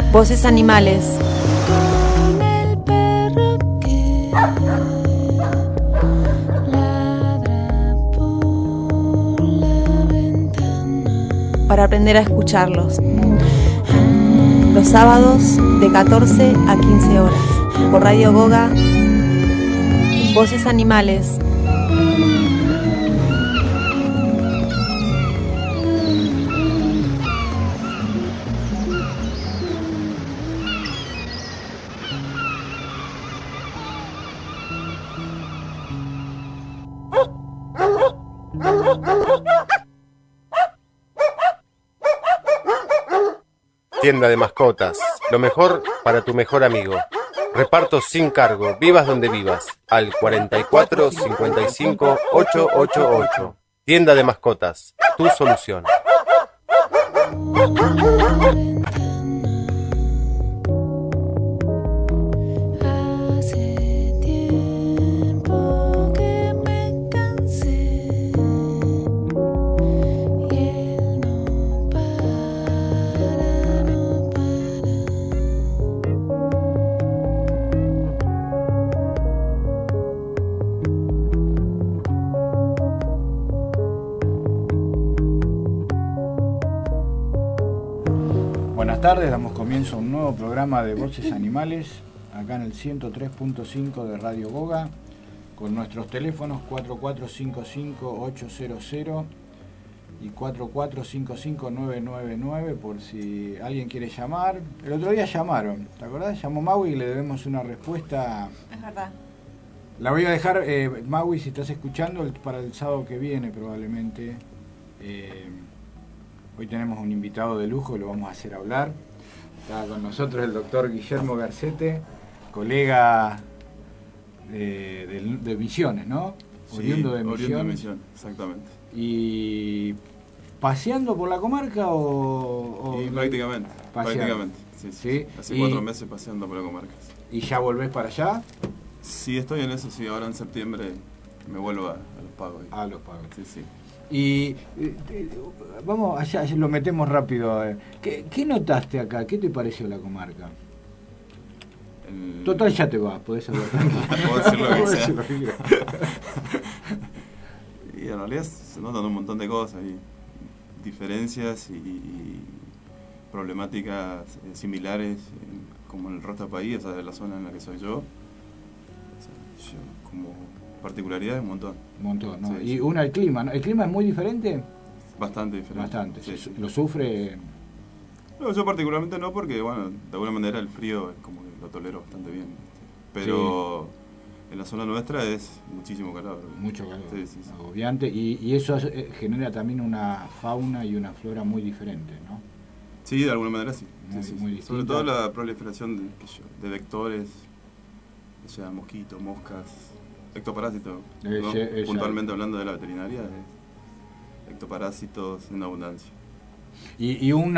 Voces animales. Con el perro que ladra por la ventana. Para aprender a escucharlos. Los sábados de 14 a 15 horas. Por Radio Goga. Voces animales. Tienda de mascotas, lo mejor para tu mejor amigo. Reparto sin cargo, vivas donde vivas, al 44 55 888. Tienda de mascotas, tu solución. Hace tiempo que me cansé y él no para, no para. Buenas tardes, damos comienzo a un nuevo programa de Voces Animales, acá en el 103.5 de Radio Goga, con nuestros teléfonos 4455-800 y 4455-999, por si alguien quiere llamar. El otro día llamaron, ¿te acordás? Llamó Maui y le debemos una respuesta. Es verdad. La voy a dejar, Maui, si estás escuchando, para el sábado que viene probablemente. Hoy tenemos un invitado de lujo, lo vamos a hacer hablar. Está con nosotros el doctor Guillermo Garcete, colega de Misiones, ¿no? Sí, oriundo de Misiones. Misiones. Exactamente. ¿Y paseando por la comarca o Y prácticamente, sí. ¿Sí? Hace Y- 4 meses paseando por la comarca. ¿Y ya volvés para allá? Sí, estoy en eso, sí, ahora en septiembre me vuelvo a los pagos. A los pagos. Sí, sí. Y vamos allá, lo metemos rápido. ¿Qué notaste acá? ¿Qué te pareció la comarca? Total, ya te vas, podés hablar. Puedo decir lo que Podés sea. decir lo que quieras. Y en realidad se notan un montón de cosas, y diferencias y problemáticas similares como en el resto del país, o sea, de la zona en la que soy yo. O sea, yo como particularidades un montón. Un montón, ¿no? Sí, Y sí. el clima, ¿no? ¿El clima es muy diferente? Bastante diferente. Bastante. Sí, sí. ¿Lo sufre? No, yo particularmente no, porque bueno, de alguna manera el frío como que lo tolero bastante bien. Pero en la zona nuestra es muchísimo calor. Mucho calor, Sí, sí, sí. agobiante. Y eso genera también una fauna y una flora muy diferente, ¿no? Sí, de alguna manera sí. Muy- Sí, sí, muy sí. Sobre distinta. todo la proliferación de vectores, o sea, mosquitos, moscas, ectoparásitos. ¿no? Exacto. Puntualmente hablando de la veterinaria, ectoparásitos en abundancia. Y un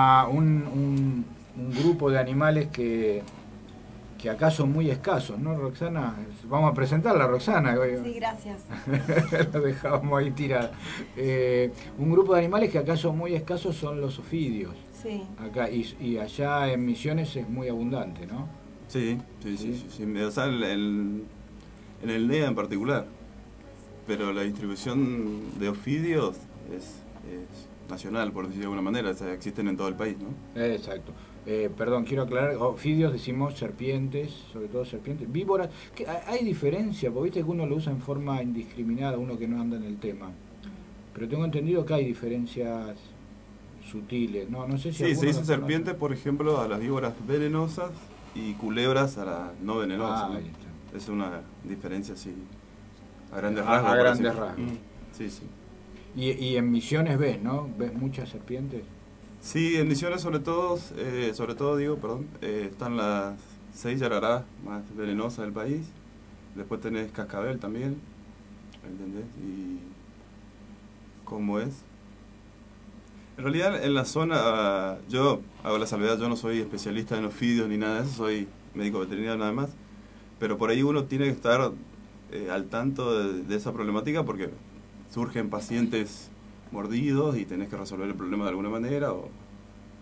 grupo de animales que acá son muy escasos, ¿no, Roxana? Vamos a presentarla, Roxana. Sí, gracias. La dejábamos ahí tirada. Un grupo de animales que acá son muy escasos son los ofidios. Sí. Acá y allá en Misiones es muy abundante, ¿no? Sí, sí, sí. Sí. O sea, en el NEA en particular. Pero la distribución de ofidios es nacional, por decirlo de alguna manera. O sea, existen en todo el país, ¿no? Exacto. Perdón, quiero aclarar, ofidios decimos serpientes, sobre todo serpientes, víboras. ¿Hay diferencia? Porque viste que uno lo usa en forma indiscriminada, uno que no anda en el tema. Pero tengo entendido que hay diferencias sutiles, ¿no? No sé si Sí, alguno se dice las serpiente, conoce. por ejemplo, a las víboras venenosas y culebras a las no venenosas. Ah, ¿no? ahí está. Es una diferencia así, a grandes A rasgos. por grandes así. rasgos. Sí, sí. Y en Misiones ves, ¿no? ¿Ves muchas serpientes? Sí, en Misiones sobre todo están las 6 yararás más venenosas del país. Después tenés cascabel también, ¿entendés? Y ¿cómo es? En realidad en la zona, yo hago la salvedad, yo no soy especialista en ofidios ni nada de eso, soy médico veterinario nada más, pero por ahí uno tiene que estar al tanto de esa problemática porque surgen pacientes mordidos y tenés que resolver el problema de alguna manera, o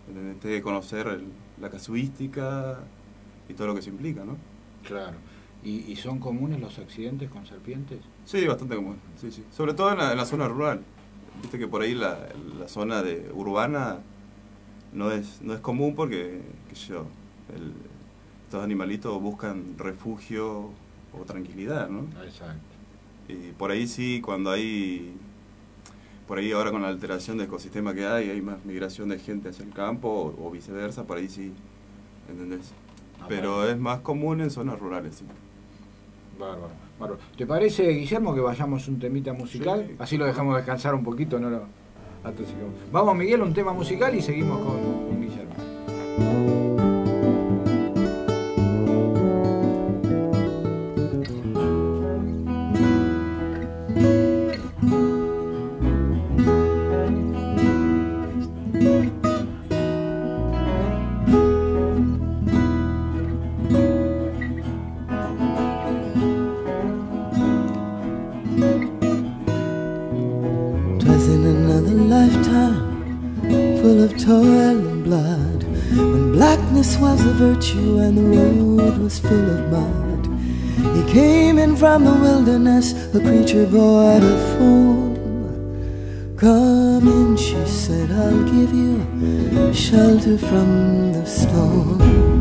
¿entendés? Tenés que conocer la casuística y todo lo que se implica, ¿no? Claro. ¿Y son comunes los accidentes con serpientes? Sí, bastante común, sí, sí. Sobre todo en la zona rural. Viste que por ahí la zona urbana no es común porque, qué sé yo, estos animalitos buscan refugio o tranquilidad, ¿no? Exacto. Y por ahí sí, cuando hay, por ahí ahora con la alteración del ecosistema que hay más migración de gente hacia el campo o viceversa, por ahí sí, ¿entendés? Pero bueno. es más común en zonas rurales, sí. Bárbaro, bárbaro. ¿Te parece, Guillermo, que vayamos un temita musical? Sí. Así lo dejamos descansar un poquito, no lo atosigamos. Vamos, Miguel, un tema musical y seguimos con Guillermo. Twas in another lifetime, full of toil and blood, when blackness was a virtue and the road was full of mud. He came in from the wilderness, a creature void of form. Come in, she said, I'll give you shelter from the storm.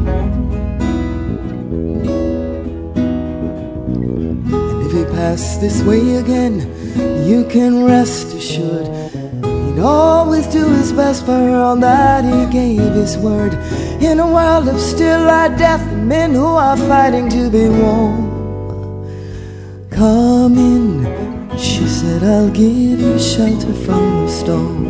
And if he pass this way again, you can rest assured he'd always do his best for all that he gave his word. In a world of still light death and men who are fighting to be warm. Come in, she said, I'll give you shelter from the storm.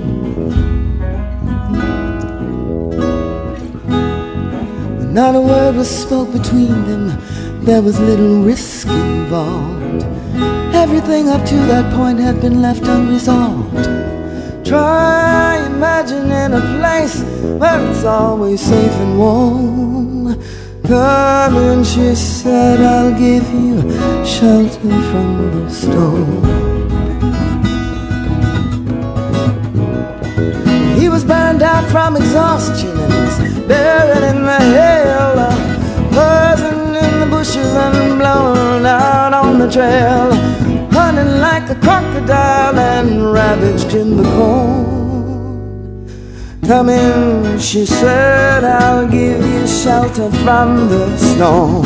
When not a word was spoke between them, there was little risk involved. Everything up to that point had been left unresolved. Try imagining a place where it's always safe and warm. Come in, she said, I'll give you shelter from the storm. He was burned out from exhaustion and was buried in the hail, buzzing in the bushes and blown out on the trail, hunting like a crocodile and ravaged in the corn. Come in, she said, I'll give you shelter from the storm.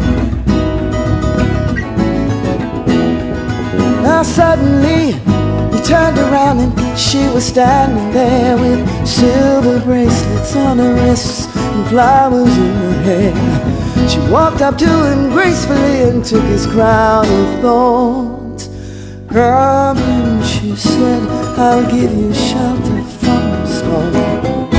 Now suddenly he turned around and she was standing there with silver bracelets on her wrists and flowers in her hair. She walked up to him gracefully and took his crown of thorns. Come in, she said, I'll give you shelter from the storm.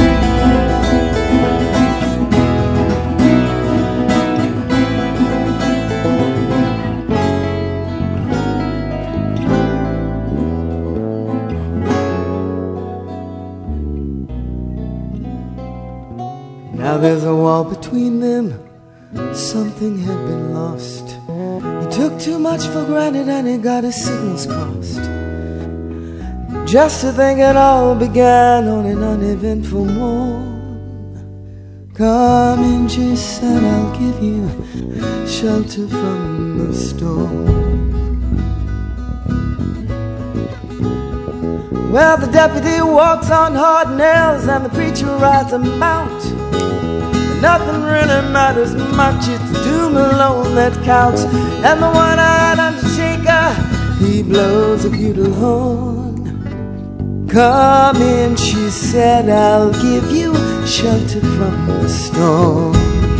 Now there's a wall between them, something had been lost. He took too much for granted and he got his signals crossed. Just to think it all began on an uneventful morn. Come in, she said, I'll give you shelter from the storm. Well, the deputy walks on hard nails and the preacher rides a mount. But nothing really matters much, it's doom alone that counts. And the one-eyed undertaker, he blows a bugle horn. Come in, she said, I'll give you shelter from the storm.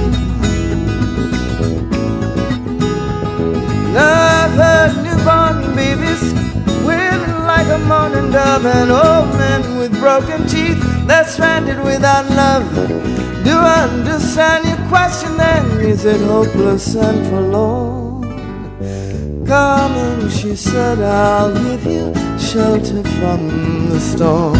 I've heard newborn babies wailing like a mourning dove, and old men with broken teeth, they're stranded without love. Do I understand your question then? Is it hopeless and forlorn? Come in, she said, I'll give you shelter from the storm.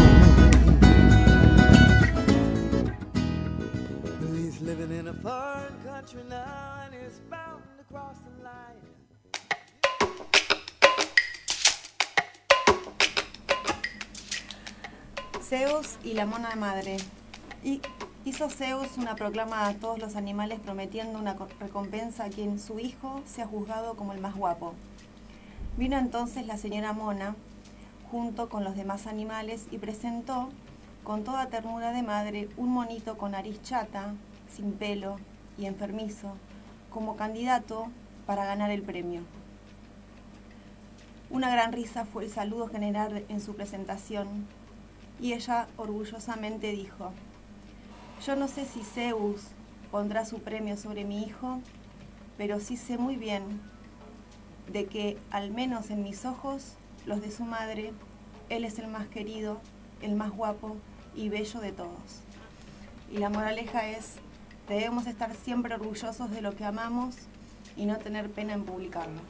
Well, he's living in a foreign country now and he's bound to cross the line. Zeus y la mona madre. Y hizo Zeus una proclama a todos los animales prometiendo una recompensa a quien su hijo sea juzgado como el más guapo. Vino entonces la señora Mona junto con los demás animales y presentó con toda ternura de madre un monito con nariz chata, sin pelo y enfermizo, como candidato para ganar el premio. Una gran risa fue el saludo general en su presentación y ella orgullosamente dijo: yo no sé si Zeus pondrá su premio sobre mi hijo, pero sí sé muy bien de que, al menos en mis ojos, los de su madre, él es el más querido, el más guapo y bello de todos. Y la moraleja es: debemos estar siempre orgullosos de lo que amamos y no tener pena en publicarlo.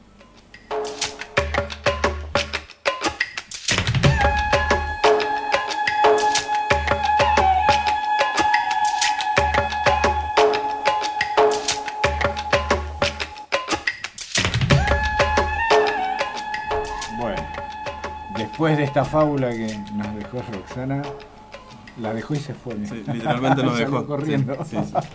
Bueno, después de esta fábula que nos dejó Roxana, la dejó y se fue. Sí, literalmente nos Salió dejó. corriendo. Sí,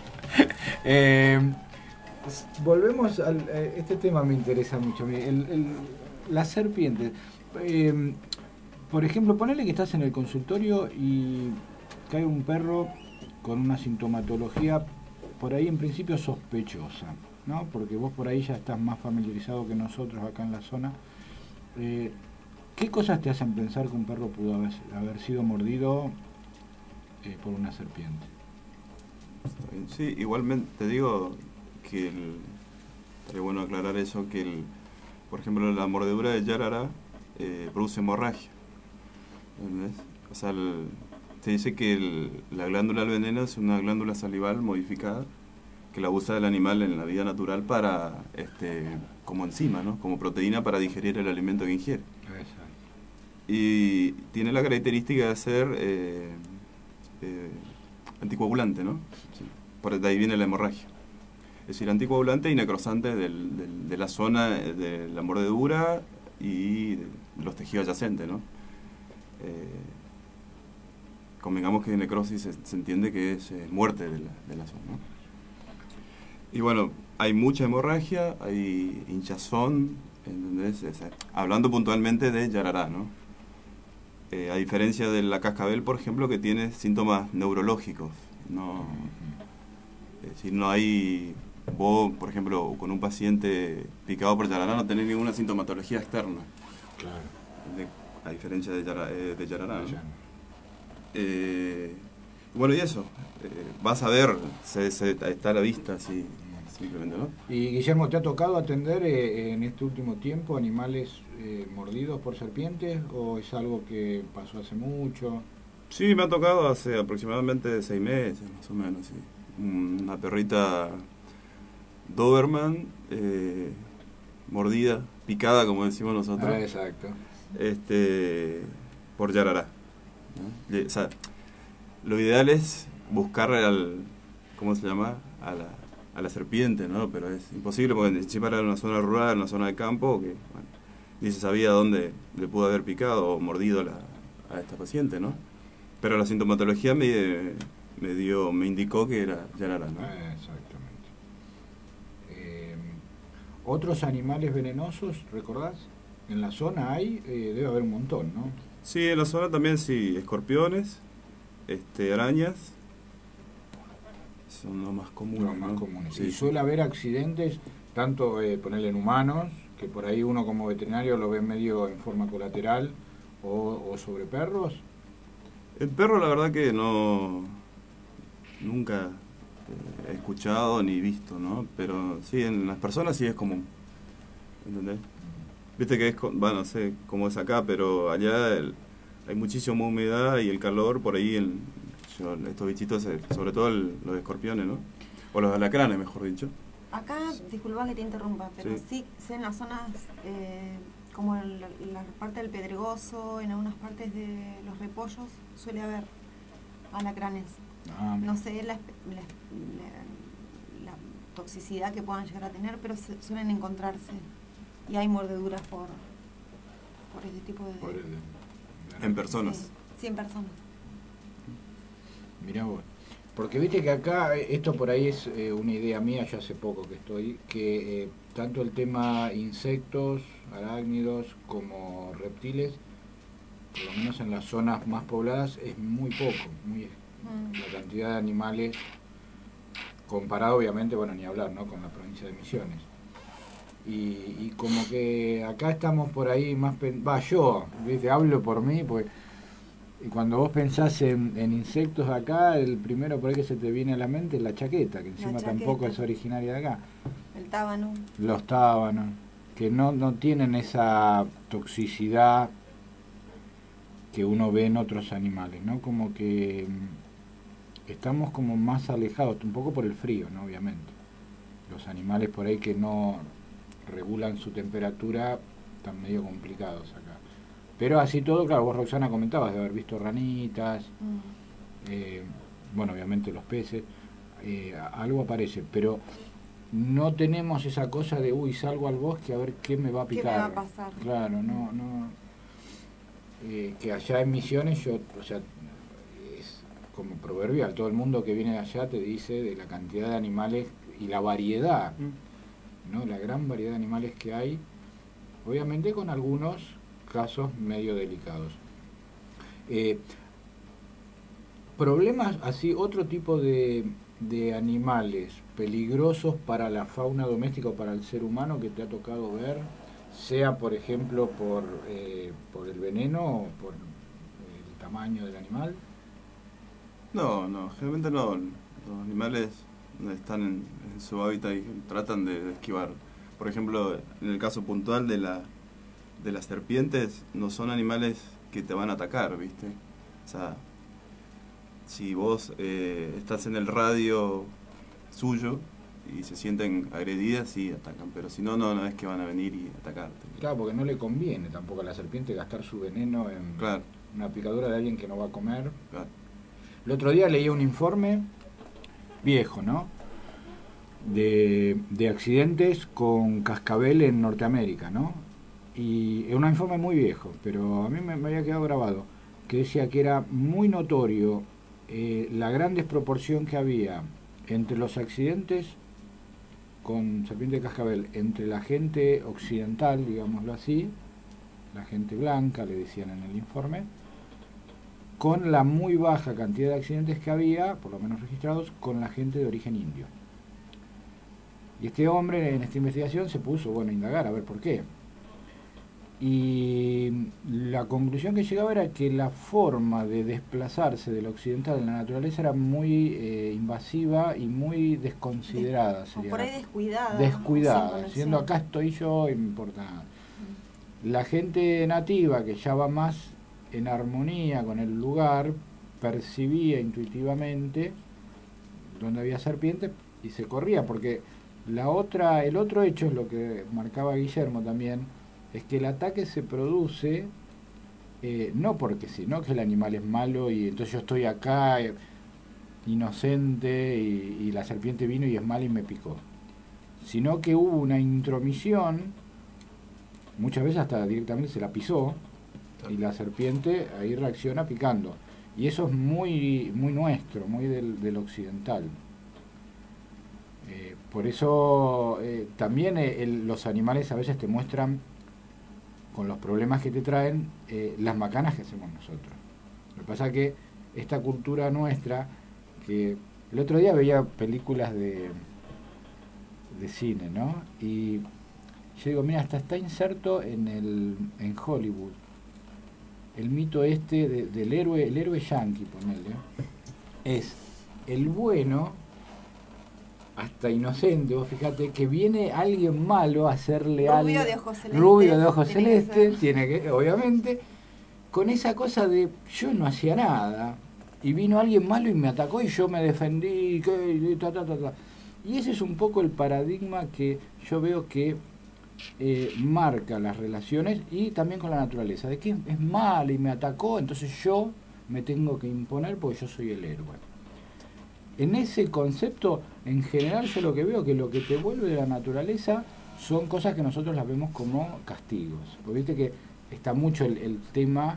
sí. Volvemos al este tema, me interesa mucho. Las serpientes. Por ejemplo, ponele que estás en el consultorio y cae un perro con una sintomatología por ahí en principio sospechosa, ¿no? Porque vos por ahí ya estás más familiarizado que nosotros acá en la zona. ¿Qué cosas te hacen pensar que un perro pudo haber sido mordido por una serpiente? Sí, igualmente te digo que estaría bueno aclarar eso, que por ejemplo la mordedura de yarará produce hemorragia. ¿Entendés? O sea, se dice que la glándula del veneno es una glándula salival modificada que la usa el animal en la vida natural para como enzima, ¿no? Como proteína para digerir el alimento que ingiere. Exacto. Y tiene la característica de ser anticoagulante, ¿no? Sí. Por de ahí viene la hemorragia. Es decir, anticoagulante y necrosante de la zona de la mordedura y de los tejidos adyacentes, ¿no? Convengamos que necrosis se entiende que es muerte de la zona, ¿no? Y bueno, hay mucha hemorragia, hay hinchazón, ¿entendés? Hablando puntualmente de yarará, ¿no? A diferencia de la cascabel, por ejemplo, que tiene síntomas neurológicos, ¿no? Es decir, no hay... Vos, por ejemplo, con un paciente picado por yarará no tenés ninguna sintomatología externa. Claro. A diferencia de yarará, ¿no? Ya. Bueno, y eso, vas a ver, está a la vista, así, simplemente, ¿no? Y Guillermo, ¿te ha tocado atender en este último tiempo animales mordidos por serpientes o es algo que pasó hace mucho? Sí, me ha tocado hace aproximadamente 6 meses, más o menos, sí. Una perrita Doberman, mordida, picada, como decimos nosotros. Exacto. Por yarará, ¿no? O sea, lo ideal es buscar ¿cómo se llama? A la serpiente, ¿no? Pero es imposible porque encima era una zona rural, una zona de campo, que bueno, ni se sabía dónde le pudo haber picado o mordido a esta paciente, ¿no? Pero la sintomatología me indicó que era yarará, ¿no? Exactamente. ¿Otros animales venenosos, recordás? En la zona hay, debe haber un montón, ¿no? Sí, en la zona también sí, escorpiones, arañas, son los más comunes. Los más ¿no? comunes. Sí. Y suele haber accidentes, tanto ponerle en humanos, que por ahí uno como veterinario lo ve medio en forma colateral, o sobre perros. El perro la verdad que nunca he escuchado ni visto, ¿no? Pero sí, en las personas sí es común, ¿entendés? Viste que no sé cómo es acá, pero allá hay muchísima humedad y el calor por ahí, estos bichitos, sobre todo los escorpiones, ¿no? O los alacranes, mejor dicho. Acá, disculpa que te interrumpa, pero sí en las zonas como la parte del Pedregoso, en algunas partes de los repollos, suele haber alacranes. No sé la toxicidad que puedan llegar a tener, pero suelen encontrarse. Y hay mordeduras por este tipo de... En personas. Sí, en personas. Mirá vos. Porque viste que acá, esto por ahí es una idea mía, ya hace poco que estoy, que tanto el tema insectos, arácnidos, como reptiles, por lo menos en las zonas más pobladas, es muy poco, la cantidad de animales, comparado obviamente, bueno, ni hablar, ¿no?, con la provincia de Misiones. Y como que acá estamos por ahí más, yo, ¿viste? Hablo por mí, pues, y cuando vos pensás en insectos acá, el primero por ahí que se te viene a la mente es la chaqueta, que encima tampoco es originaria de acá. El tábano. Los tábanos, que no tienen esa toxicidad que uno ve en otros animales, ¿no? Como que estamos como más alejados, un poco por el frío, ¿no? Obviamente. Los animales por ahí que no regulan su temperatura están medio complicados acá. Pero así todo, claro, vos, Roxana, comentabas de haber visto ranitas, bueno, obviamente los peces, algo aparece, pero no tenemos esa cosa de, uy, salgo al bosque a ver qué me va a picar. ¿Qué me va a pasar? Claro, no. Que allá en Misiones, o sea, es como proverbial, todo el mundo que viene de allá te dice de la cantidad de animales y la variedad, ¿no? La gran variedad de animales que hay, obviamente con algunos casos medio delicados. Problemas así, otro tipo de animales peligrosos para la fauna doméstica o para el ser humano que te ha tocado ver, sea por ejemplo por el veneno o por el tamaño del animal. No, generalmente no. Los animales están en su hábitat y tratan de esquivar. Por ejemplo, en el caso puntual de las serpientes, no son animales que te van a atacar, ¿viste? O sea, si vos estás en el radio suyo y se sienten agredidas, sí atacan, pero si no, no es que van a venir y atacarte. Claro, porque no le conviene tampoco a la serpiente gastar su veneno en una picadura de alguien que no va a comer. Claro. El otro día leí un informe viejo, ¿no?, de accidentes con cascabel en Norteamérica, ¿no? Y es un informe muy viejo, pero a mí me había quedado grabado, que decía que era muy notorio la gran desproporción que había entre los accidentes con serpiente de cascabel, entre la gente occidental, digámoslo así, la gente blanca, le decían en el informe, con la muy baja cantidad de accidentes que había, por lo menos registrados, con la gente de origen indio. Y este hombre en esta investigación se puso, a indagar, a ver por qué. Y la conclusión que llegaba era que la forma de desplazarse del occidental en la naturaleza era muy invasiva y muy desconsiderada. O por ahí descuidada. Descuidada, ¿no? diciendo acá estoy yo y me importa nada. La gente nativa, que ya va más en armonía con el lugar, percibía intuitivamente donde había serpientes y se corría, porque el otro hecho es lo que marcaba Guillermo también, es que el ataque se produce no porque sino que el animal es malo y entonces yo estoy acá inocente y la serpiente vino y es mala y me picó, sino que hubo una intromisión, muchas veces hasta directamente se la pisó y la serpiente ahí reacciona picando, y eso es muy nuestro, muy del occidental. Por eso también los animales a veces te muestran, con los problemas que te traen, las macanas que hacemos nosotros. Lo que pasa es que esta cultura nuestra, que el otro día veía películas de cine, ¿no? Y yo digo, mira, hasta está inserto en Hollywood el mito del héroe, el héroe yankee, ponele, es el bueno, hasta inocente, vos fíjate, que viene alguien malo a hacerle algo. Rubio de ojos celestes. Rubio de ojos celestes, tiene que, obviamente, con esa cosa de yo no hacía nada, y vino alguien malo y me atacó y yo me defendí, y ese es un poco el paradigma que yo veo que marca las relaciones y también con la naturaleza, de que es mala y me atacó, entonces yo me tengo que imponer porque yo soy el héroe. En ese concepto, en general, yo lo que veo que lo que te vuelve de la naturaleza son cosas que nosotros las vemos como castigos. Porque viste que está mucho el tema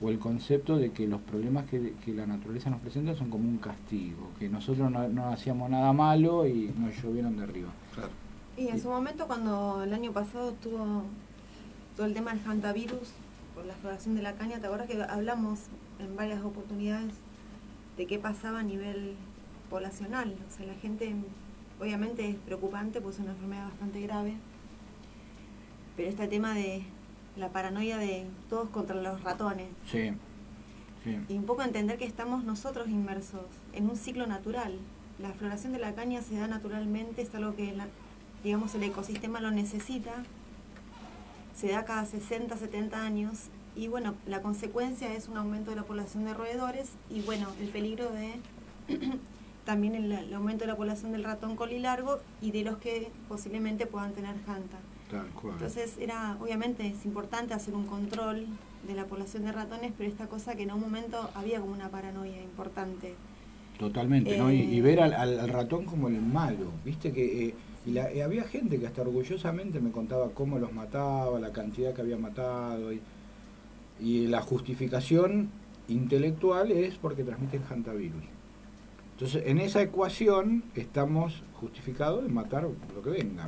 o el concepto de que los problemas que la naturaleza nos presenta son como un castigo, que nosotros no hacíamos nada malo y nos llovieron de arriba. Claro. Y en su momento, cuando el año pasado estuvo todo el tema del hantavirus por la floración de la caña, ¿te acuerdas que hablamos en varias oportunidades de qué pasaba a nivel poblacional? O sea, la gente, obviamente es preocupante, pues es una enfermedad bastante grave, pero este tema de la paranoia de todos contra los ratones, Sí, sí. y un poco entender que estamos nosotros inmersos en un ciclo natural. La floración de la caña se da naturalmente, es algo que digamos el ecosistema lo necesita, se da cada 60, 70 años, y bueno, la consecuencia es un aumento de la población de roedores y bueno, el peligro de también el aumento de la población del ratón colilargo y de los que posiblemente puedan tener hanta. Tal cual. Entonces obviamente es importante hacer un control de la población de ratones, pero esta cosa que en un momento había como una paranoia importante. Totalmente, ¿no? Y ver al ratón como el malo, viste que había gente que hasta orgullosamente me contaba cómo los mataba, la cantidad que había matado, y la justificación intelectual es porque transmiten hantavirus. Entonces, en esa ecuación estamos justificados de matar lo que venga.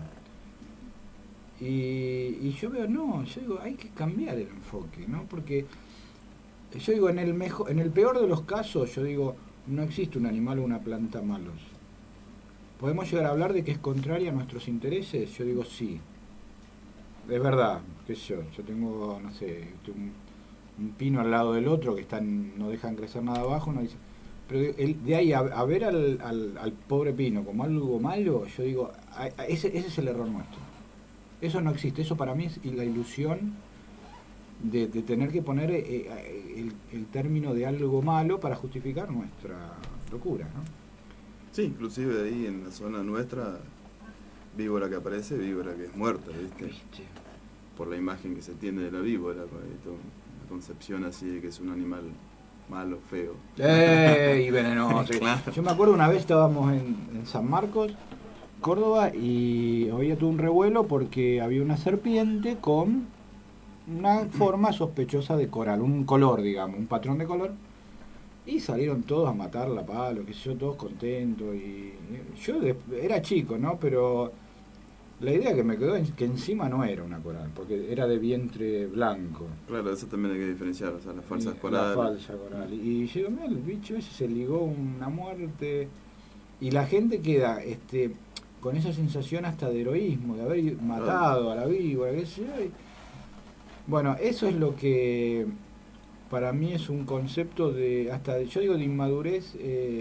Y yo veo, yo digo, hay que cambiar el enfoque, ¿no? Porque yo digo, en el peor de los casos, yo digo, no existe un animal o una planta malos. ¿Podemos llegar a hablar de que es contraria a nuestros intereses? Yo digo, sí. Es verdad, qué sé yo tengo, no sé, un pino al lado del otro que no dejan crecer nada abajo, uno dice, pero de ahí a ver al pobre pino como algo malo, yo digo, ese es el error nuestro. Eso no existe, eso para mí es la ilusión de tener que poner el término de algo malo para justificar nuestra locura, ¿no? Sí, inclusive ahí en la zona nuestra, víbora que aparece, víbora que es muerta, ¿viste? Por la imagen que se tiene de la víbora, una concepción así de que es un animal malo, feo. Y venenoso. Claro. Yo me acuerdo una vez estábamos en San Marcos, Córdoba, y había todo un revuelo porque había una serpiente con una forma sospechosa de coral, un color, digamos, un patrón de color, y salieron todos a matarla a palo, qué sé yo, todos contentos, y yo era chico, ¿no? Pero la idea que me quedó es que encima no era una coral, porque era de vientre blanco. Claro, eso también hay que diferenciar, o sea, las falsas La corales. falsa coral. Y yo digo, mira, el bicho ese se ligó una muerte, y la gente queda con esa sensación hasta de heroísmo, de haber matado a la víbora, qué sé yo. Bueno, eso es lo que para mí es un concepto yo digo de inmadurez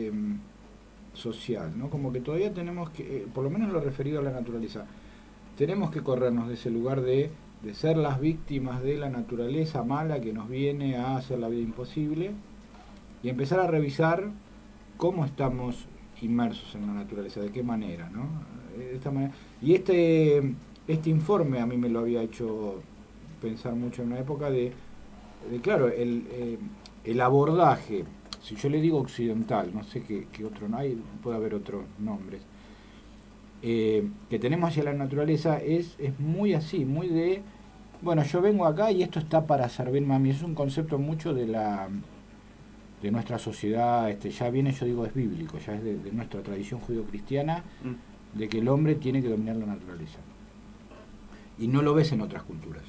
social, ¿no? Como que todavía tenemos que, por lo menos lo referido a la naturaleza, tenemos que corrernos de ese lugar de ser las víctimas de la naturaleza mala que nos viene a hacer la vida imposible y empezar a revisar cómo estamos inmersos en la naturaleza, de qué manera, ¿no? De esta manera. Y este informe a mí me lo había hecho pensar mucho en una época de claro, el abordaje, si yo le digo occidental, no sé qué otro, no hay, puede haber otros nombres, que tenemos hacia la naturaleza es muy así, muy de, bueno, yo vengo acá y esto está para servirme a mí. Es un concepto mucho de nuestra sociedad, ya viene, yo digo, es bíblico, ya es de nuestra tradición judío-cristiana, de que el hombre tiene que dominar la naturaleza. Y no lo ves en otras culturas.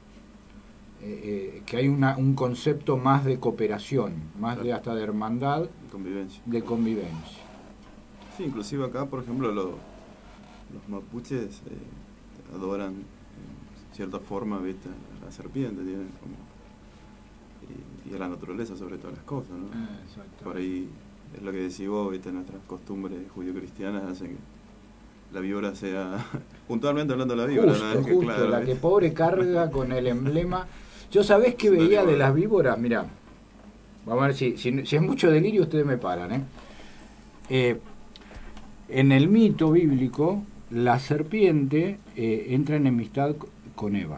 Que hay un concepto más de cooperación, más de hasta de hermandad, de convivencia. Sí, inclusive acá, por ejemplo, los mapuches adoran en cierta forma, ¿viste? A la serpiente, tienen como y a la naturaleza sobre todas las cosas, ¿no? Por ahí es lo que decís vos, ¿viste? Nuestras costumbres judío-cristianas hacen que la víbora sea, puntualmente hablando de la víbora, justo, ¿no? justo, claro, la que pobre carga con el emblema. Yo, ¿sabés qué veía de las víboras? Mirá, vamos a ver si es mucho delirio, ustedes me paran, en el mito bíblico, la serpiente entra en enemistad con Eva.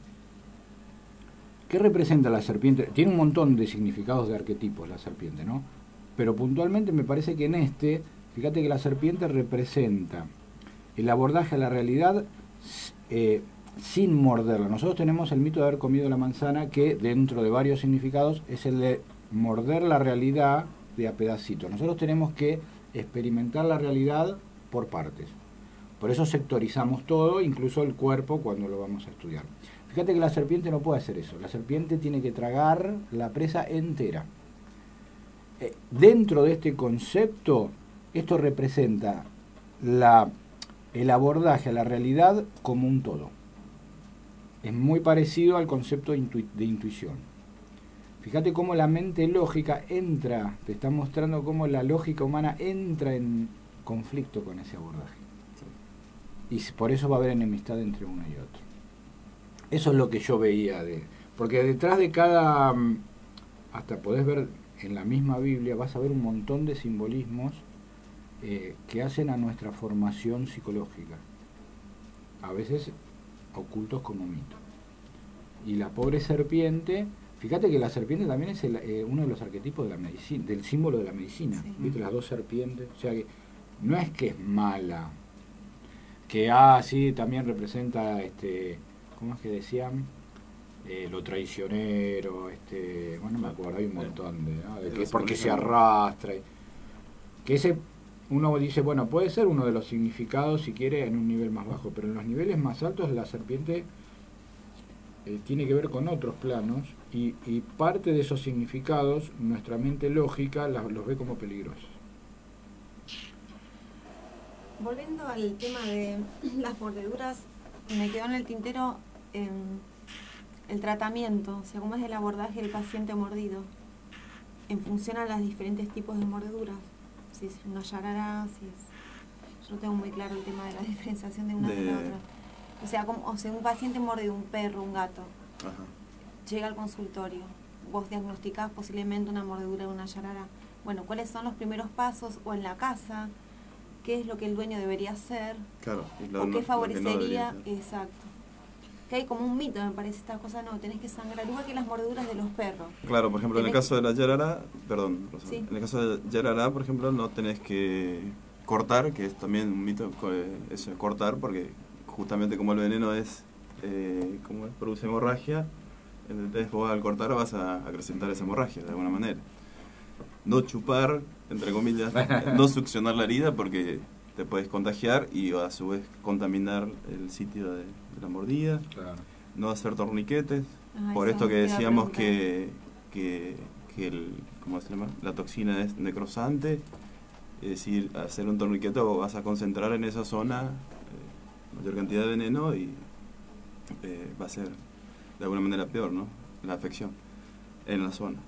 ¿Qué representa la serpiente? Tiene un montón de significados de arquetipos la serpiente, ¿no? Pero puntualmente me parece que fíjate que la serpiente representa el abordaje a la realidad sin morderla. Nosotros tenemos el mito de haber comido la manzana, que dentro de varios significados es el de morder la realidad de a pedacitos. Nosotros tenemos que experimentar la realidad por partes. Por eso sectorizamos todo, incluso el cuerpo, cuando lo vamos a estudiar. Fíjate que la serpiente no puede hacer eso. La serpiente tiene que tragar la presa entera. Dentro de este concepto, esto representa el abordaje a la realidad como un todo. Es muy parecido al concepto de intuición. Fíjate cómo la mente lógica entra, te está mostrando cómo la lógica humana entra en conflicto con ese abordaje. Y por eso va a haber enemistad entre uno y otro. Eso es lo que yo veía porque detrás de cada, hasta podés ver en la misma Biblia, vas a ver un montón de simbolismos que hacen a nuestra formación psicológica, a veces ocultos como mito. Y la pobre serpiente, fíjate que la serpiente también es uno de los arquetipos de la medicina, del símbolo de la medicina. Sí. ¿Viste? Las dos serpientes, o sea que no es que es mala, que sí, también representa, ¿cómo es que decían? Lo traicionero, bueno, no me acuerdo, hay un montón de que es porque se arrastra. Que ese, uno dice, bueno, puede ser uno de los significados si quiere en un nivel más bajo, pero en los niveles más altos la serpiente tiene que ver con otros planos y parte de esos significados nuestra mente lógica los ve como peligrosos. Volviendo al tema de las mordeduras, me quedó en el tintero el tratamiento, o sea, cómo es el abordaje del paciente mordido en función a los diferentes tipos de mordeduras. Si es una yarará, si es... Yo no tengo muy claro el tema de la diferenciación de una de la otra. O sea, un paciente muerde un perro, un gato, Ajá. llega al consultorio, vos diagnosticás posiblemente una mordedura de una yarará. Bueno, ¿cuáles son los primeros pasos? O en la casa, ¿qué es lo que el dueño debería hacer? Claro. ¿O qué favorecería? debería hacer. Exacto. Que hay como un mito, me parece, esta cosa, no, tenés que sangrar, igual que las mordeduras de los perros. Claro, por ejemplo, en el caso de la yarará, perdón, Rosa, Sí. en el caso de yarará, por ejemplo, no tenés que cortar, que es también un mito, eso de cortar, porque justamente como el veneno produce hemorragia, entonces vos al cortar vas a acrecentar esa hemorragia de alguna manera. No chupar, entre comillas, no succionar la herida porque te puedes contagiar y a su vez contaminar el sitio de la mordida. Claro. No hacer torniquetes, por eso esto que te iba a decíamos preguntar. que ¿cómo se llama? La toxina es necrosante, es decir, hacer un torniquete vas a concentrar en esa zona mayor cantidad de veneno y va a ser de alguna manera peor, ¿no? La afección en la zona.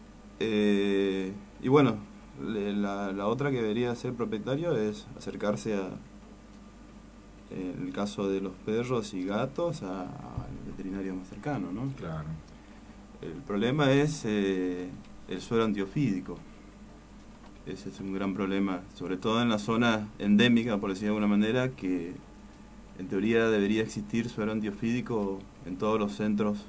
Y bueno, la otra que debería ser propietario es acercarse en el caso de los perros y gatos al veterinario más cercano, ¿no? Claro. El problema es el suero antiofídico. Ese es un gran problema, sobre todo en la zona endémica, por decir de alguna manera, que en teoría debería existir suero antiofídico en todos los centros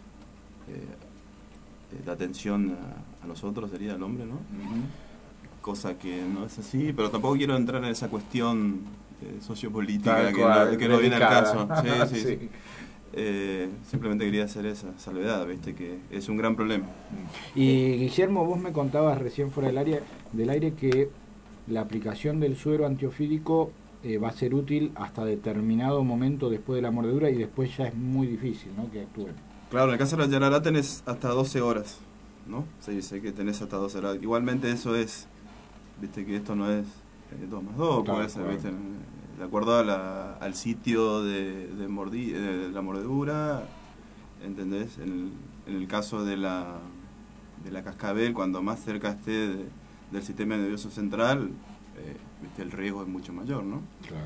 de atención a los otros, sería el hombre, ¿no? Uh-huh. Cosa que no es así, pero tampoco quiero entrar en esa cuestión sociopolítica Tal cual, que no viene al caso. delicada. Sí. Sí. Simplemente quería hacer esa salvedad, viste, que es un gran problema. Y Guillermo, vos me contabas recién fuera del aire que la aplicación del suero antiofídico va a ser útil hasta determinado momento después de la mordedura y después ya es muy difícil, ¿no?, que actúe. Claro, en el caso de la yarará tenés hasta 12 horas, ¿no? Se dice que tenés hasta 12 horas. Igualmente eso es, viste, que esto no es 2 más 2, Claro, puede ser, claro. viste, de acuerdo al sitio de la mordedura, ¿entendés? En el caso de la cascabel, cuando más cerca esté del sistema nervioso central, viste, el riesgo es mucho mayor, ¿no? Claro.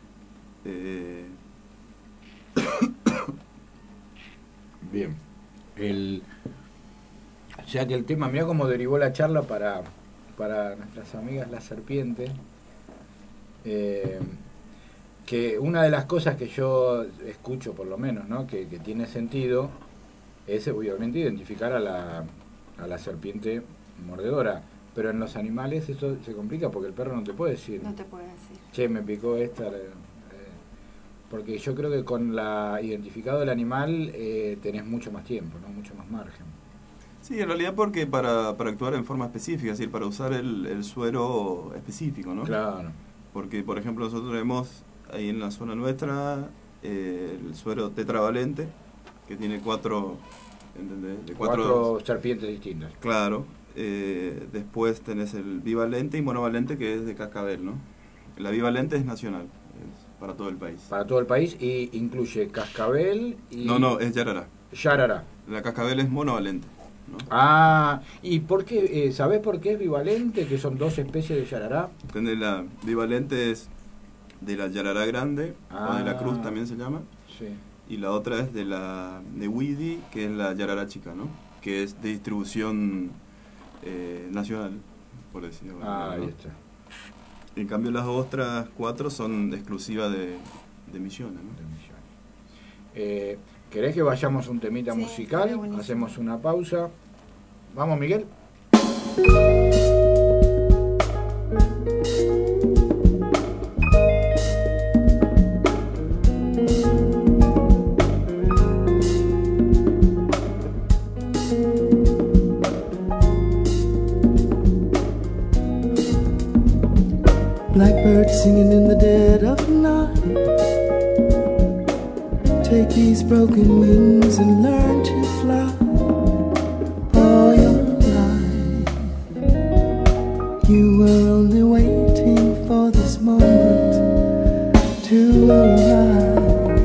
Bien. O sea que el tema, mirá cómo derivó la charla para nuestras amigas las serpientes. Que una de las cosas que yo escucho, por lo menos, ¿no?, que tiene sentido, es obviamente identificar a la serpiente mordedora. Pero en los animales eso se complica porque el perro no te puede decir, No te puedo decir. che, me picó esta. Porque yo creo que con la identificado del animal tenés mucho más tiempo, ¿no? Mucho más margen. Sí, en realidad porque para actuar en forma específica, es decir, para usar el suero específico, ¿no? Claro. Porque, por ejemplo, nosotros tenemos ahí en la zona nuestra el suero tetravalente, que tiene 4, ¿entendés? De Cuatro serpientes distintas. Claro. Después tenés el bivalente y monovalente, que es de cascabel, ¿no? La bivalente es nacional, es para todo el país. Para todo el país y incluye cascabel y... No, es yarará. Yarará. La cascabel es monovalente, ¿no? Ah, ¿y por qué? ¿Sabés por qué es bivalente? Que son 2 especies de yarará. ¿Entendés? La bivalente es de la yarará grande, o de la cruz también se llama. Sí. Y la otra es de Huidi, que es la yarará chica, ¿no? Que es de distribución nacional, por decirlo. Ah, ¿no? ahí está. En cambio las otras 4 son exclusivas de Misiones, ¿no? De Misiones. ¿Querés que vayamos a un temita Sí, musical? estaría buenísimo. Hacemos una pausa. ¿Vamos, Miguel? Blackbird singing in the dead of night. Take these broken wings and learn to fly. All your life, you were only waiting for this moment to arrive.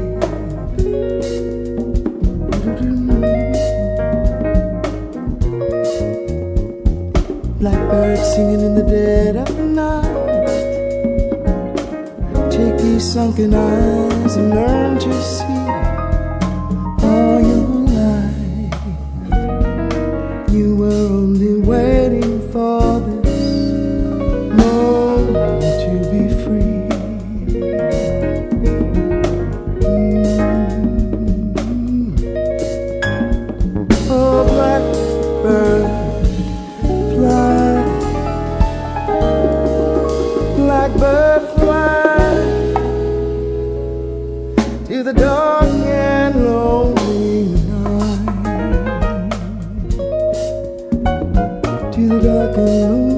Blackbird singing in the dead of night. Take these sunken eyes and learn to see. All your life, you were only waiting for this moment to be free. Oh, blackbird, fly. Blackbird, fly to the dark and lonely night. To the dark and lonely night.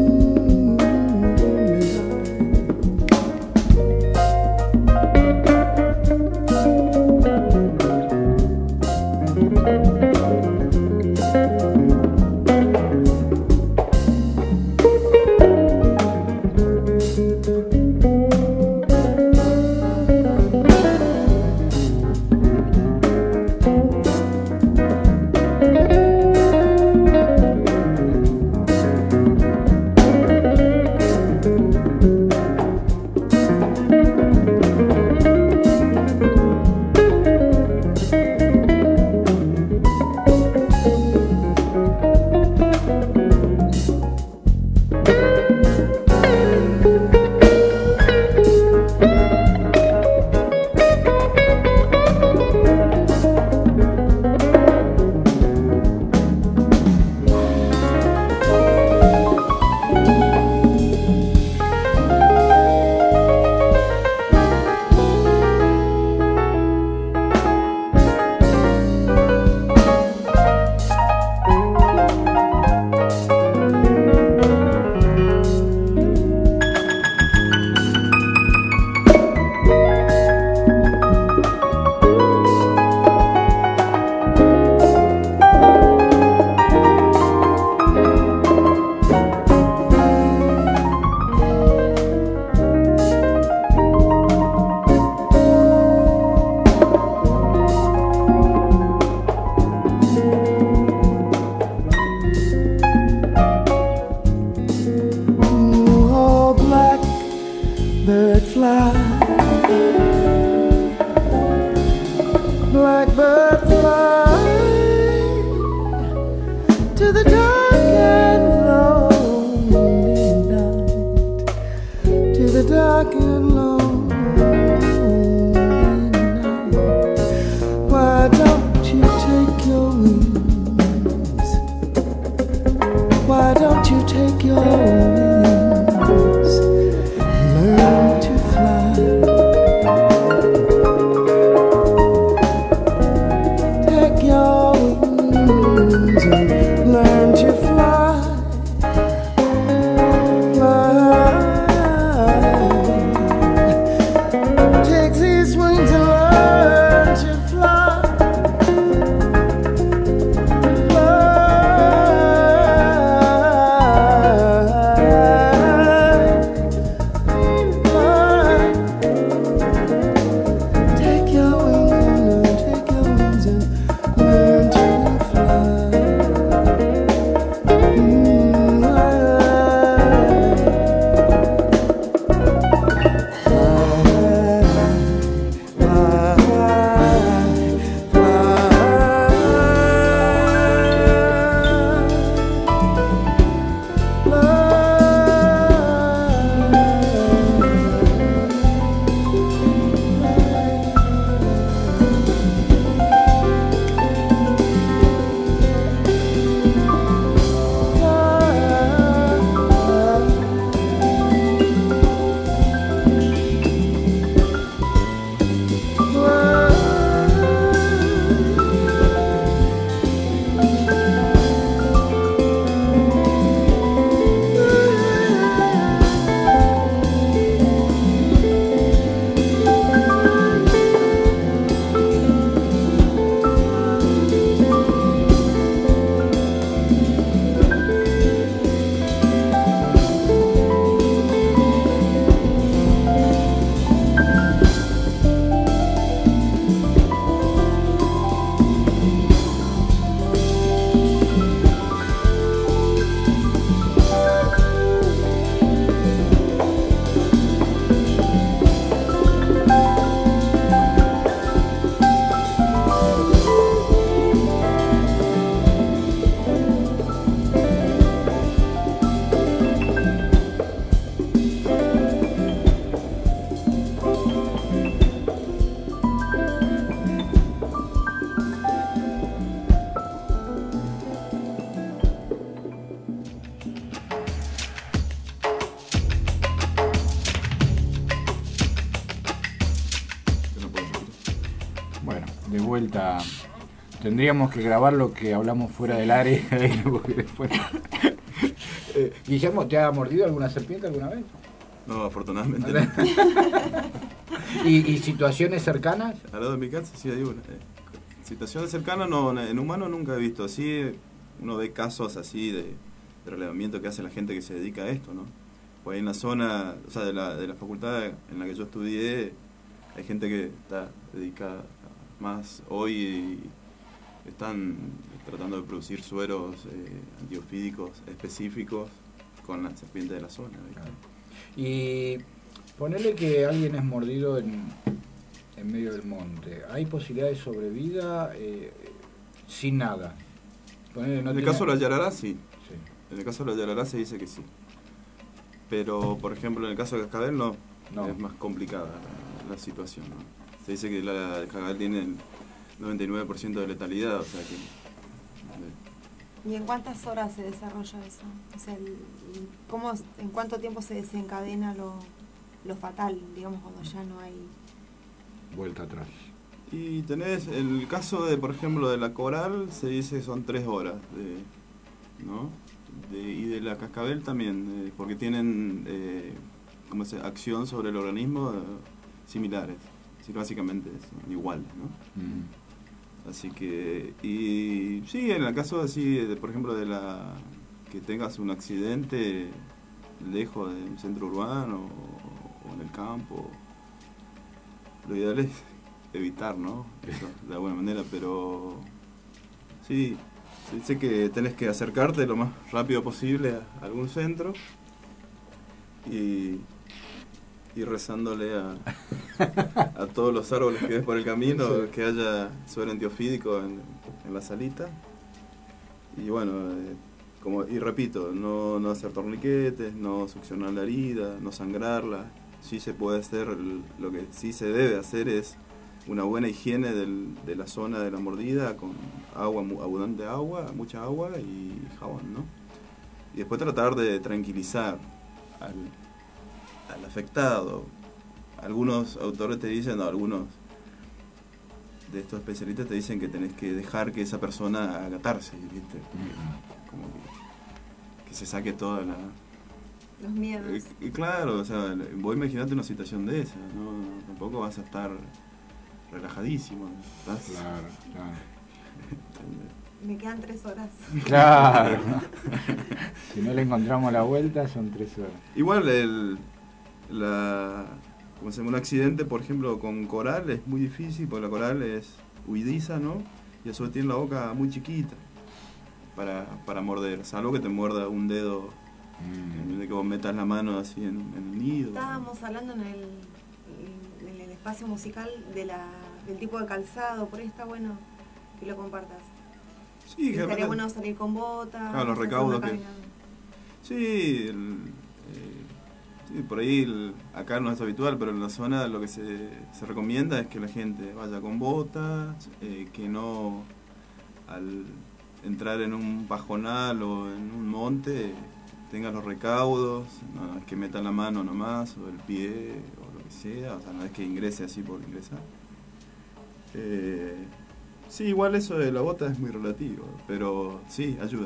Blackbird fly, blackbird fly to the dark and lonely night, to the dark and lonely night. Why don't you take your wings? Why don't you take your wings? Learn to fly. de vuelta. Tendríamos que grabar lo que hablamos fuera del área. Porque después... Guillermo, ¿te ha mordido alguna serpiente alguna vez? No, afortunadamente no. ¿Y situaciones cercanas? Al lado de mi casa sí hay una. Situaciones cercanas no, en humano nunca he visto. Sí, uno ve casos así de relevamiento que hace la gente que se dedica a esto, ¿no? Pues en la zona, o sea, de la facultad en la que yo estudié, hay gente que está dedicada más hoy y están tratando de producir sueros antiofídicos específicos con la serpiente de la zona. Y ponerle que alguien es mordido en medio del monte, ¿hay posibilidad de sobrevida sin nada? Ponele, no en el tiene... caso de la yarará, sí. Sí. En el caso de la yarará se dice que sí. Pero, por ejemplo, en el caso de cascabel no. Es más complicada la situación, ¿no? Se dice que el cascabel tiene el 99% de letalidad, o sea que... ¿Y en cuántas horas se desarrolla eso? O sea, ¿en cuánto tiempo se desencadena lo fatal, digamos, cuando ya no hay... Vuelta atrás. Y tenés el caso de, por ejemplo, de la coral, se dice que son 3 horas, ¿no? Y de la cascabel también, porque tienen ¿cómo se dice? Acción sobre el organismo similares, sí, básicamente son iguales, ¿no? Así que, y sí, en el caso así, por ejemplo, que tengas un accidente lejos de un centro urbano o en el campo, lo ideal es evitar, ¿no? Eso, de alguna manera, pero sí, sé que tenés que acercarte lo más rápido posible a algún centro y rezándole a todos los árboles que ves por el camino, sí, que haya suero antiofídico en la salita. Y bueno, y repito, no hacer torniquetes, no succionar la herida, no sangrarla. Sí se puede hacer, lo que sí se debe hacer es una buena higiene de la zona de la mordida con agua, abundante agua, mucha agua y jabón, ¿no? Y después tratar de tranquilizar al afectado. Algunos autores te dicen, no, algunos de estos especialistas te dicen que tenés que dejar que esa persona agatarse, ¿viste? Como que se saque toda los miedos. Y claro, o sea, vos imaginate una situación de esa, ¿no? Tampoco vas a estar relajadísimo. Claro. Me quedan 3 horas. Claro. Si no le encontramos la vuelta, son 3 horas. Igual como se llama, un accidente, por ejemplo, con coral es muy difícil, porque la coral es huidiza, ¿no? Y eso tiene la boca muy chiquita para morder, salvo que te muerda un dedo, de que vos metas la mano así en el nido. Estábamos hablando en el espacio musical del tipo de calzado, por ahí está bueno que lo compartas. Sí, que estaría bueno salir con botas. Claro, los recaudos que... Sí, sí, por ahí acá no es habitual, pero en la zona lo que se recomienda es que la gente vaya con botas, que no al entrar en un pajonal o en un monte tenga los recaudos, no es que meta la mano nomás o el pie o lo que sea, o sea, no es que ingrese así por ingresar. Sí, igual eso de la bota es muy relativo, pero sí, ayuda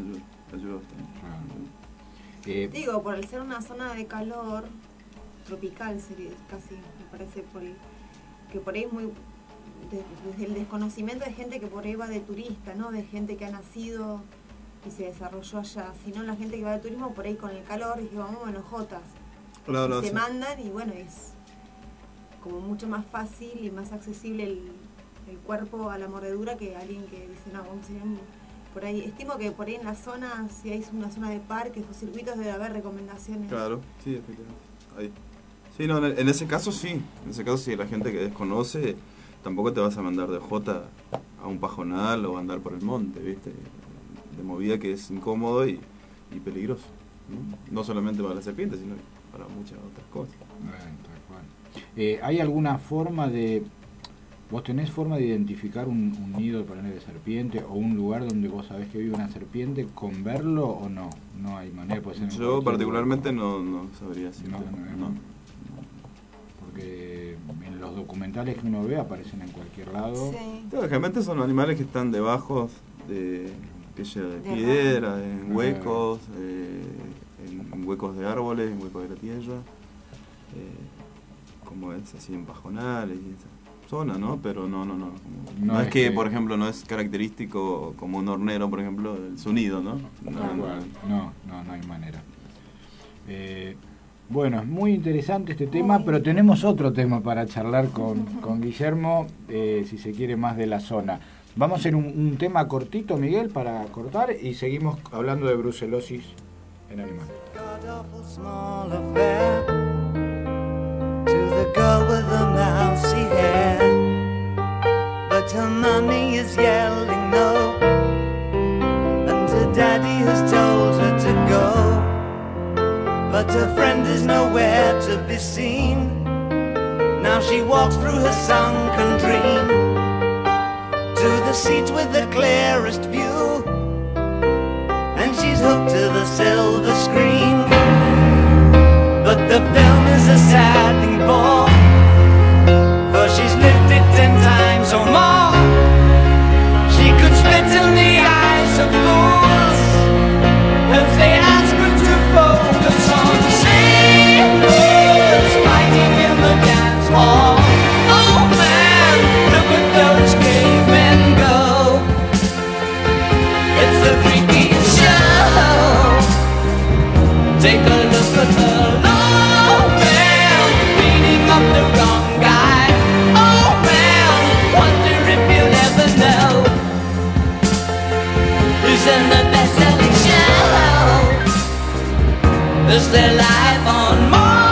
bastante. Digo, por el ser una zona de calor tropical, sería casi, me parece, que por ahí es muy... desde el desconocimiento de gente que por ahí va de turista, ¿no? De gente que ha nacido y se desarrolló allá. Sino la gente que va de turismo por ahí con el calor, y que vamos en hojotas. Claro, se mandan y bueno, es como mucho más fácil y más accesible el cuerpo a la mordedura que alguien que dice, no, vamos a ir por ahí. Estimo que por ahí en la zona, si hay una zona de parques o circuitos, debe haber recomendaciones. Claro, sí, efectivamente. Ahí. Sí, no, en ese caso sí. En ese caso, si la gente que desconoce, tampoco te vas a mandar de jota a un pajonal o andar por el monte, ¿viste? De movida que es incómodo y peligroso, ¿no? No solamente para la serpiente, sino para muchas otras cosas. Tal cual. ¿Hay alguna forma de... ¿Vos tenés forma de identificar un nido de serpiente o un lugar donde vos sabés que vive una serpiente con verlo o no? No hay manera. Puede ser yo particularmente no sabría decirte. No. Porque en los documentales que uno ve aparecen en cualquier lado. Sí. Generalmente son animales que están debajo de piedra, en huecos, en huecos de árboles, en huecos de la tierra, como es así en pajonales y esa zona, ¿no? Pero no es que, por ejemplo, no es característico como un hornero, por ejemplo, el sonido, ¿no? No hay manera. Bueno, es muy interesante este tema, pero tenemos otro tema para charlar con Guillermo, si se quiere, más de la zona. Vamos a hacer un tema cortito, Miguel, para cortar, y seguimos hablando de brucelosis en animales. To the girl with the mousy hair, but her mommy is yelling no, and her daddy has told her to go, but her friend is nowhere to be seen. Now she walks through her sunken dream to the seat with the clearest view, and she's hooked to the silver screen. But the film is a sad thing for she's lived it 10 times or more. She could spit in the eyes of fools if they ask her to focus on sailors fighting in the dance hall. Oh man, look at those cavemen go. It's the freakiest show. Take a look at the the wrong guy. Oh man, wonder if you'll ever know who's in the best-selling show. Is their life on Mars?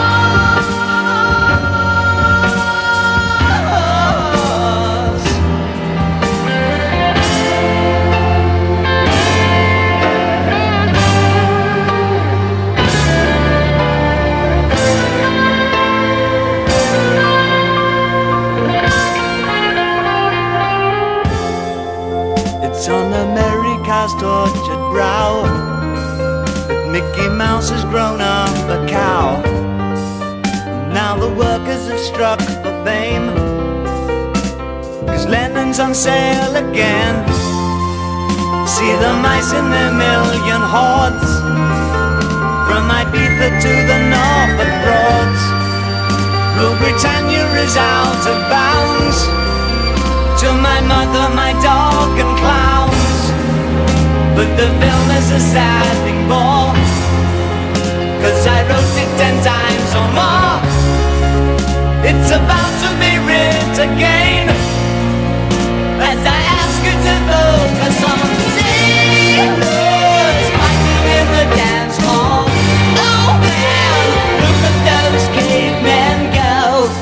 On America's tortured brow that Mickey Mouse has grown up a cow. Now the workers have struck for fame, 'cause Lennon's on sale again. See the mice in their million hordes, from Ibiza to the Norfolk Broads. Rule Britannia is out of bounds. To my mother, my dog and clowns. But the film is a sad thing more, 'cause I wrote it 10 times or more. It's about to be writ again, as I ask you to focus on sailors fighting in the dance hall. Oh man, look at those cavemen go.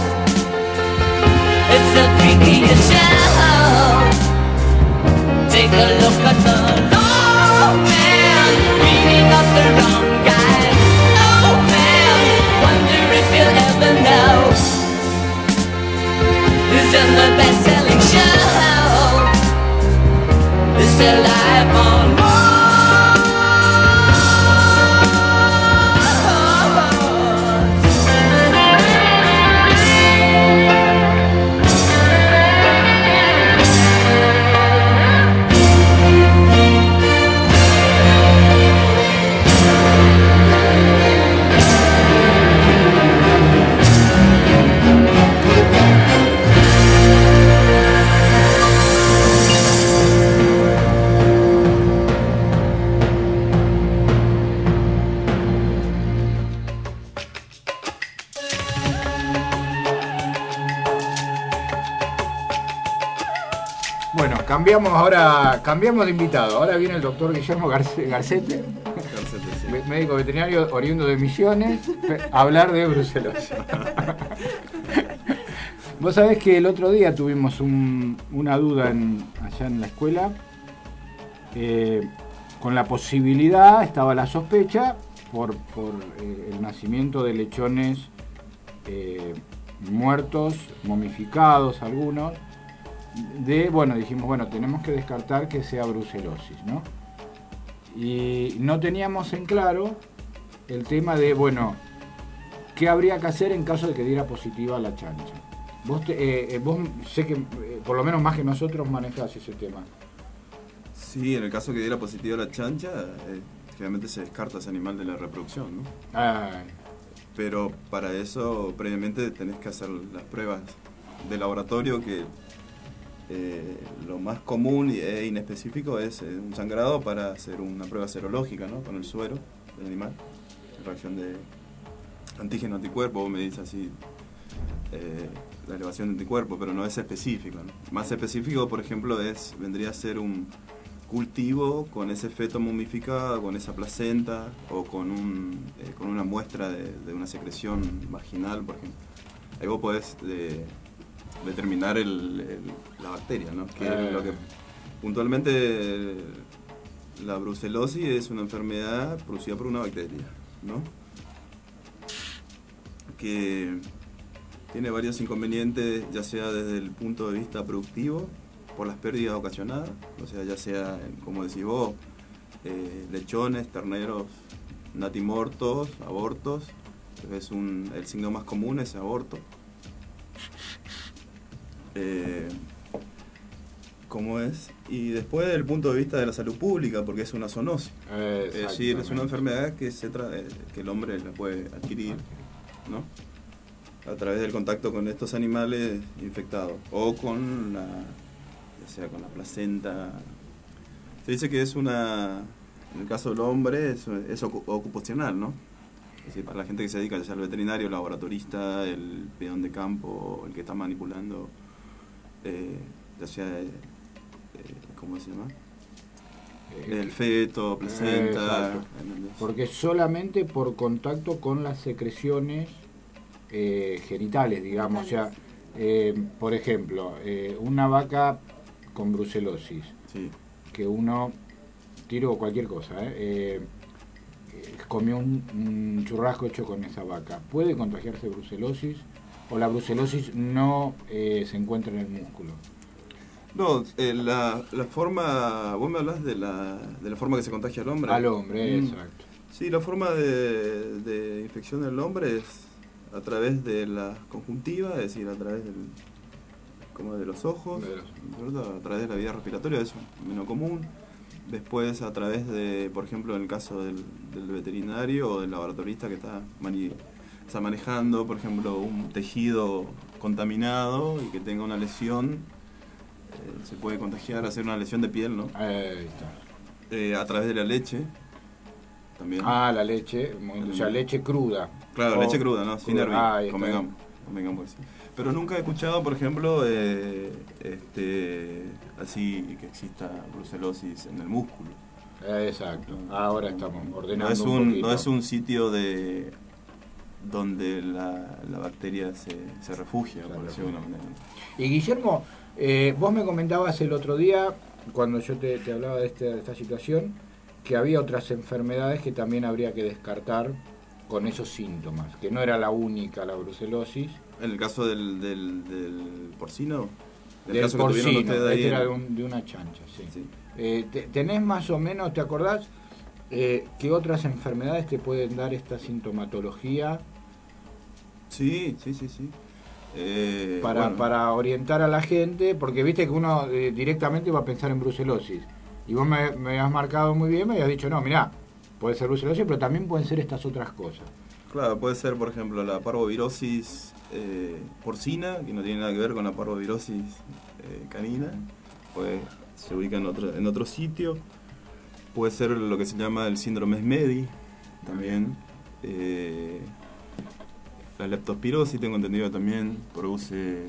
It's the freakiest show. Take a look at the long man beating up the wrong guy. Oh man, wonder if you'll ever know who's in the best-selling show. Is their life on Mars? Cambiamos de invitado. Ahora viene el doctor Guillermo Garcete, médico veterinario oriundo de Misiones, a hablar de brucelosis. Vos sabés que el otro día tuvimos una duda allá en la escuela, con la posibilidad, estaba la sospecha, por el nacimiento de lechones muertos, momificados algunos, dijimos, tenemos que descartar que sea brucelosis, ¿no? Y no teníamos en claro el tema de, ¿qué habría que hacer en caso de que diera positiva la chancha? Vos sé que por lo menos más que nosotros manejás ese tema. Sí, en el caso que diera positivo la chancha, generalmente se descarta ese animal de la reproducción, ¿no? Ah, Pero para eso previamente tenés que hacer las pruebas de laboratorio, que lo más común e inespecífico es un sangrado para hacer una prueba serológica, ¿no? Con el suero del animal, reacción de antígeno anticuerpo, vos me dices así, la elevación de anticuerpo, pero no es específico, ¿no? Más específico, por ejemplo, vendría a ser un cultivo con ese feto momificado, con esa placenta, o con una muestra de una secreción vaginal, por ejemplo. Ahí vos podés determinar la bacteria, ¿no? Que es lo que puntualmente la brucelosis es una enfermedad producida por una bacteria, ¿no? Que tiene varios inconvenientes, ya sea desde el punto de vista productivo, por las pérdidas ocasionadas, o sea, ya sea, como decís vos, lechones, terneros natimortos, abortos. El signo más común es aborto. ¿Cómo es? Y después desde el punto de vista de la salud pública, porque es una zoonosis. Es decir, es una enfermedad que el hombre la puede adquirir, ¿no? A través del contacto con estos animales infectados, o con ya sea con la placenta. Se dice que en el caso del hombre es ocupacional, ¿no? Es decir, para la gente que se dedica, ya sea el veterinario, el laboratorista, el peón de campo, el que está manipulando, ya sea, ¿cómo se llama? El feto, placenta. Porque solamente por contacto con las secreciones genitales, digamos. O sea, por ejemplo, una vaca con brucelosis, sí, que uno, tiro cualquier cosa, comió un churrasco hecho con esa vaca, ¿puede contagiarse brucelosis? ¿O la brucelosis no se encuentra en el músculo? No, la forma, vos me hablas de la forma que se contagia al hombre. Al hombre, exacto. Sí, la forma de infección del hombre es a través de la conjuntiva, es decir, a través de los ojos, ¿verdad? A través de la vía respiratoria, es menos común. Después a través de, por ejemplo, en el caso del veterinario o del laboratorista que está manejando, por ejemplo, un tejido contaminado y que tenga una lesión, se puede contagiar, hacer una lesión de piel, ¿no? Ahí está. A través de la leche también. Ah, la leche, o sea, leche cruda. Claro, leche cruda, ¿no? Sin hervir, convengamos. Sí. Pero nunca he escuchado, por ejemplo, así que exista brucelosis en el músculo. Exacto. Ahora estamos ordenando No es un sitio donde la bacteria se refugia, por decirlo de alguna manera. Y Guillermo, vos me comentabas el otro día, cuando yo te hablaba de esta situación, que había otras enfermedades que también habría que descartar con esos síntomas, que no era la única la brucelosis. En el caso del porcino, del caso porcino, que tuvieron ustedes ahí, era de una chancha, sí. ¿Tenés más o menos, te acordás, qué otras enfermedades te pueden dar esta sintomatología? Sí. Para orientar a la gente, porque viste que uno directamente va a pensar en brucelosis. Y vos me has marcado muy bien, me habías dicho, no, mirá, puede ser brucelosis, pero también pueden ser estas otras cosas. Claro, puede ser, por ejemplo, la parvovirosis porcina, que no tiene nada que ver con la parvovirosis canina, pues se ubica en otro sitio. Puede ser lo que se llama el síndrome SMEDI, también. La leptospirosis, tengo entendido, también produce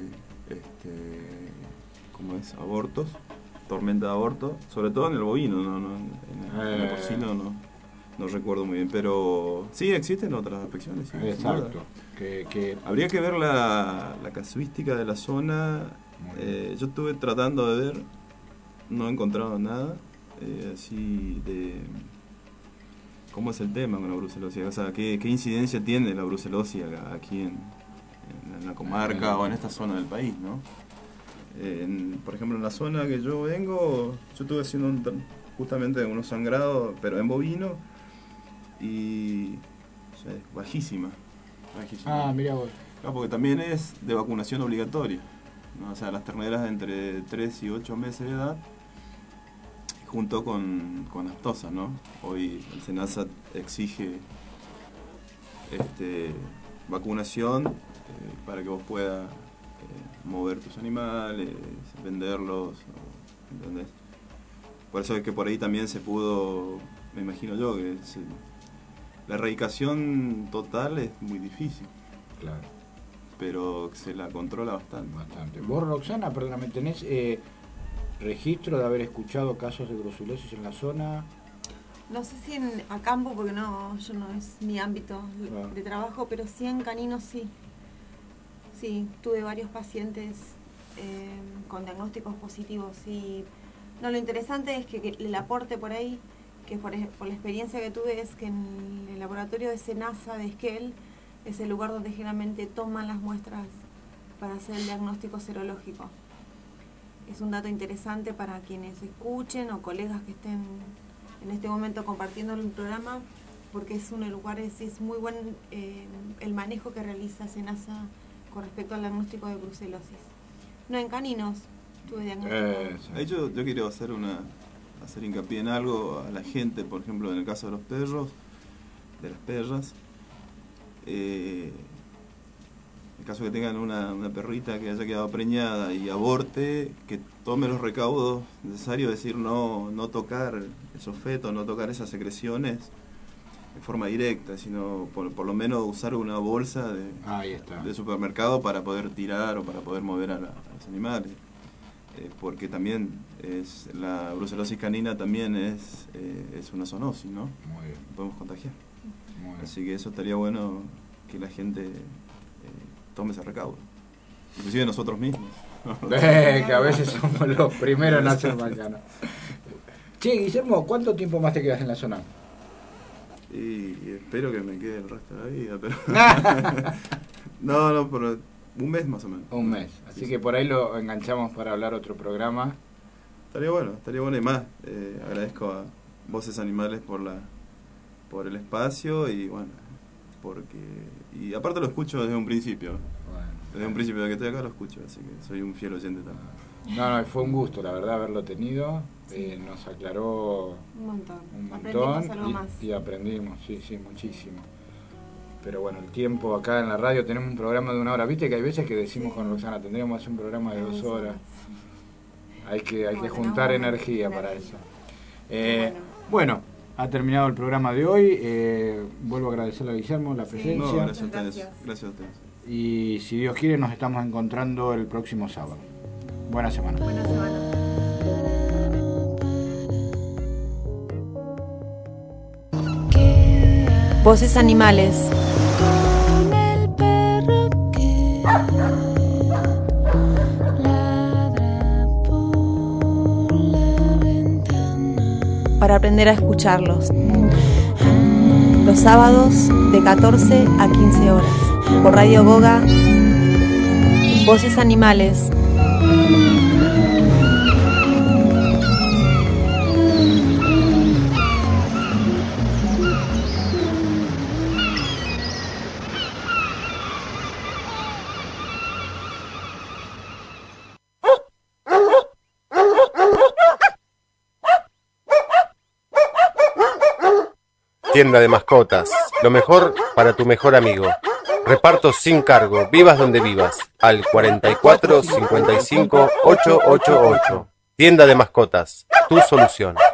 abortos, tormenta de aborto, sobre todo en el bovino, en el porcino no recuerdo muy bien, pero sí existen otras afecciones. Sí, exacto. Habría que ver la casuística de la zona. Yo estuve tratando de ver, no he encontrado nada así de cómo es el tema con la brucelosis, o sea, qué incidencia tiene la brucelosis aquí en la comarca o en esta zona del país, ¿no? Por ejemplo, en la zona que yo vengo, yo estuve haciendo justamente unos sangrados, pero en bovino, y o sea, bajísima. Ah, mira vos. Claro, porque también es de vacunación obligatoria, ¿no? O sea, las terneras entre 3 y 8 meses de edad, junto con aftosa, ¿no? Hoy el SENASA exige vacunación para que vos puedas mover tus animales, venderlos, ¿entendés? Por eso es que por ahí también se pudo, me imagino yo, que la erradicación total es muy difícil. Claro. Pero se la controla bastante. Bastante. Vos, Roxana, perdóname, ¿tenés registro de haber escuchado casos de brucelosis en la zona? No sé si a campo, porque yo no es mi ámbito de trabajo, pero sí en caninos sí. Sí, tuve varios pacientes con diagnósticos positivos y lo interesante es que el aporte por ahí, que por la experiencia que tuve, es que en el laboratorio de SENASA de Esquel es el lugar donde generalmente toman las muestras para hacer el diagnóstico serológico. Es un dato interesante para quienes escuchen o colegas que estén en este momento compartiendo el programa, porque es uno de los lugares, es muy buen el manejo que realiza SENASA con respecto al diagnóstico de brucelosis. No en caninos, tuve diagnóstico. De hecho, yo quiero hacer hincapié en algo a la gente, por ejemplo, en el caso de los perros, de las perras. El caso que tengan una perrita que haya quedado preñada y aborte, que tome los recaudos necesarios, es decir, no tocar esos fetos, no tocar esas secreciones de forma directa, sino por lo menos usar una bolsa de supermercado para poder tirar o para poder mover a los animales. Porque también la brucelosis canina también es una zoonosis, ¿no? Muy bien. Podemos contagiar. Muy bien. Así que eso estaría bueno que la gente tome ese recaudo. Inclusive nosotros mismos. Que a veces somos los primeros en hacer macana. Che, Guillermo, ¿cuánto tiempo más te quedas en la zona? Y espero que me quede el resto de la vida, pero... no, pero un mes más o menos. Un mes. Así que por ahí lo enganchamos para hablar otro programa. Estaría bueno y más. Agradezco a Voces Animales por el espacio y bueno, y aparte lo escucho desde un principio. Bueno, desde un principio de que estoy acá lo escucho, así que soy un fiel oyente también. No, fue un gusto, la verdad, haberlo tenido. Sí. Nos aclaró un montón. Aprendimos algo más. Y aprendimos, sí, muchísimo. Pero bueno, el tiempo acá en la radio, tenemos un programa de 1 hora. Viste que hay veces que decimos con Roxana, tendríamos que hacer un programa de 2 horas. Hay que juntar energía para eso. Bueno, ha terminado el programa de hoy. Vuelvo a agradecerle a Guillermo la presencia. No, gracias a ustedes. Y si Dios quiere, nos estamos encontrando el próximo sábado. Buena semana. Buena semana. Voces Animales. Con el perro que ladra por la ventana. Para aprender a escucharlos. Los sábados de 14 a 15 horas. Por Radio Goga. Voces Animales. Tienda de mascotas, lo mejor para tu mejor amigo. Reparto sin cargo, vivas donde vivas, al 44 55 888. Tienda de mascotas, tu solución.